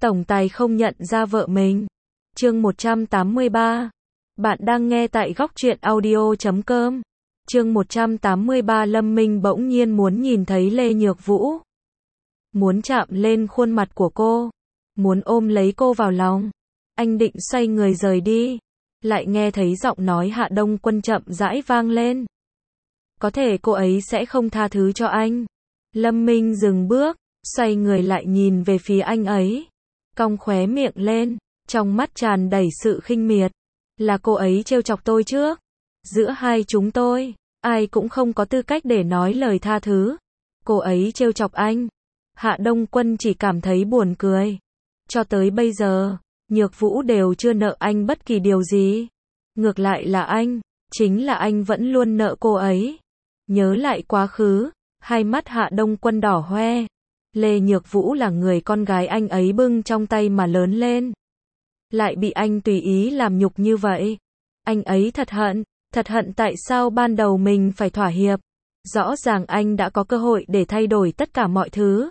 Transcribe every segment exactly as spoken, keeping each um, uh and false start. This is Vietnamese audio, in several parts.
tổng tài không nhận ra vợ mình. Chương một trăm tám mươi ba. Bạn đang nghe tại góc truyện audio chấm com. Chương một trăm tám mươi ba. Lâm Minh bỗng nhiên muốn nhìn thấy Lê Nhược Vũ. Muốn chạm lên khuôn mặt của cô. Muốn ôm lấy cô vào lòng. Anh định xoay người rời đi. Lại nghe thấy giọng nói Hạ Đông Quân chậm rãi vang lên. Có thể cô ấy sẽ không tha thứ cho anh. Lâm Minh dừng bước, xoay người lại nhìn về phía anh ấy. Cong khóe miệng lên, trong mắt tràn đầy sự khinh miệt. Là cô ấy trêu chọc tôi trước. Giữa hai chúng tôi, ai cũng không có tư cách để nói lời tha thứ. Cô ấy trêu chọc anh. Hạ Đông Quân chỉ cảm thấy buồn cười. Cho tới bây giờ, Nhược Vũ đều chưa nợ anh bất kỳ điều gì. Ngược lại là anh, chính là anh vẫn luôn nợ cô ấy. Nhớ lại quá khứ, hai mắt Hạ Đông Quân đỏ hoe. Lê Nhược Vũ là người con gái anh ấy bưng trong tay mà lớn lên. Lại bị anh tùy ý làm nhục như vậy. Anh ấy thật hận, thật hận tại sao ban đầu mình phải thỏa hiệp. Rõ ràng anh đã có cơ hội để thay đổi tất cả mọi thứ.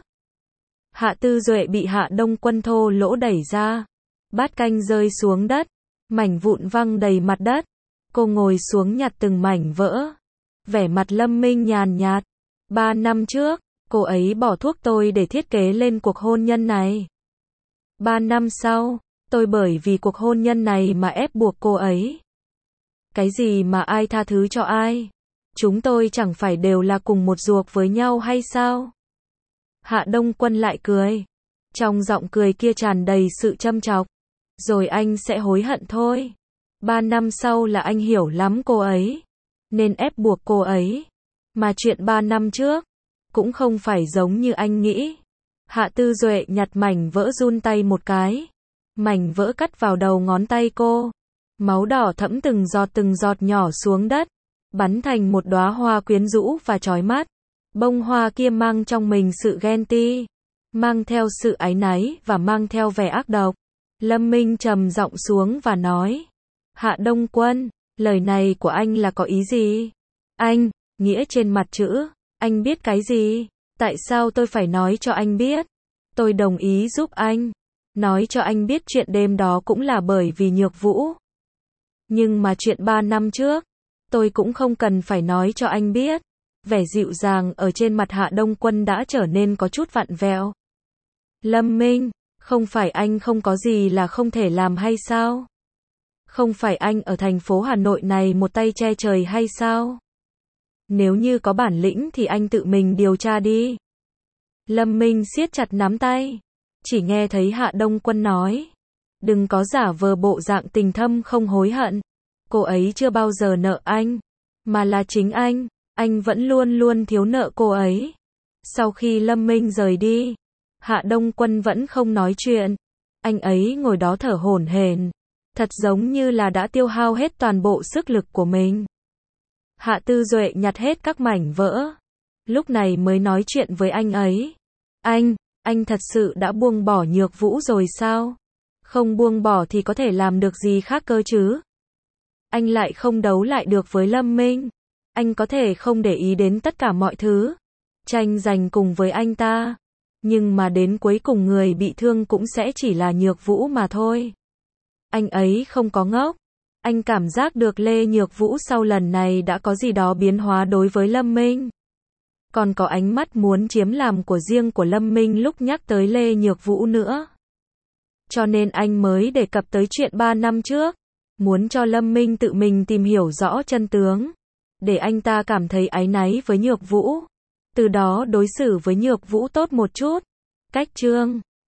Hạ Tư Duệ bị Hạ Đông Quân thô lỗ đẩy ra. Bát canh rơi xuống đất, mảnh vụn văng đầy mặt đất. Cô ngồi xuống nhặt từng mảnh vỡ. Vẻ mặt Lâm Minh nhàn nhạt. Ba năm trước, cô ấy bỏ thuốc tôi để thiết kế lên cuộc hôn nhân này. Ba năm sau, tôi bởi vì cuộc hôn nhân này mà ép buộc cô ấy. Cái gì mà ai tha thứ cho ai? Chúng tôi chẳng phải đều là cùng một ruột với nhau hay sao? Hạ Đông Quân lại cười. Trong giọng cười kia tràn đầy sự châm chọc. Rồi anh sẽ hối hận thôi. Ba năm sau là anh hiểu lắm cô ấy. Nên ép buộc cô ấy. Mà chuyện ba năm trước, cũng không phải giống như anh nghĩ. Hạ Tư Duệ nhặt mảnh vỡ run tay một cái. Mảnh vỡ cắt vào đầu ngón tay cô. Máu đỏ thẫm từng giọt từng giọt nhỏ xuống đất. Bắn thành một đóa hoa quyến rũ và chói mắt. Bông hoa kia mang trong mình sự ghen ti. Mang theo sự áy náy và mang theo vẻ ác độc. Lâm Minh trầm giọng xuống và nói. Hạ Đông Quân, lời này của anh là có ý gì? Anh, nghĩa trên mặt chữ. Anh biết cái gì? Tại sao tôi phải nói cho anh biết? Tôi đồng ý giúp anh. Nói cho anh biết chuyện đêm đó cũng là bởi vì Nhược Vũ. Nhưng mà chuyện ba năm trước, tôi cũng không cần phải nói cho anh biết. Vẻ dịu dàng ở trên mặt Hạ Đông Quân đã trở nên có chút vặn vẹo. Lâm Minh, không phải anh không có gì là không thể làm hay sao? Không phải anh ở thành phố Hà Nội này một tay che trời hay sao? Nếu như có bản lĩnh thì anh tự mình điều tra đi. Lâm Minh siết chặt nắm tay. Chỉ nghe thấy Hạ Đông Quân nói. Đừng có giả vờ bộ dạng tình thâm không hối hận. Cô ấy chưa bao giờ nợ anh. Mà là chính anh. Anh vẫn luôn luôn thiếu nợ cô ấy. Sau khi Lâm Minh rời đi, Hạ Đông Quân vẫn không nói chuyện. Anh ấy ngồi đó thở hổn hển. Thật giống như là đã tiêu hao hết toàn bộ sức lực của mình. Hạ Tư Duệ nhặt hết các mảnh vỡ. Lúc này mới nói chuyện với anh ấy. Anh, anh thật sự đã buông bỏ Nhược Vũ rồi sao? Không buông bỏ thì có thể làm được gì khác cơ chứ? Anh lại không đấu lại được với Lâm Minh. Anh có thể không để ý đến tất cả mọi thứ. Tranh giành cùng với anh ta. Nhưng mà đến cuối cùng người bị thương cũng sẽ chỉ là Nhược Vũ mà thôi. Anh ấy không có ngốc. Anh cảm giác được Lê Nhược Vũ sau lần này đã có gì đó biến hóa đối với Lâm Minh. Còn có ánh mắt muốn chiếm làm của riêng của Lâm Minh lúc nhắc tới Lê Nhược Vũ nữa. Cho nên anh mới đề cập tới chuyện ba năm trước. Muốn cho Lâm Minh tự mình tìm hiểu rõ chân tướng. Để anh ta cảm thấy áy náy với Nhược Vũ. Từ đó đối xử với Nhược Vũ tốt một chút. Cách chương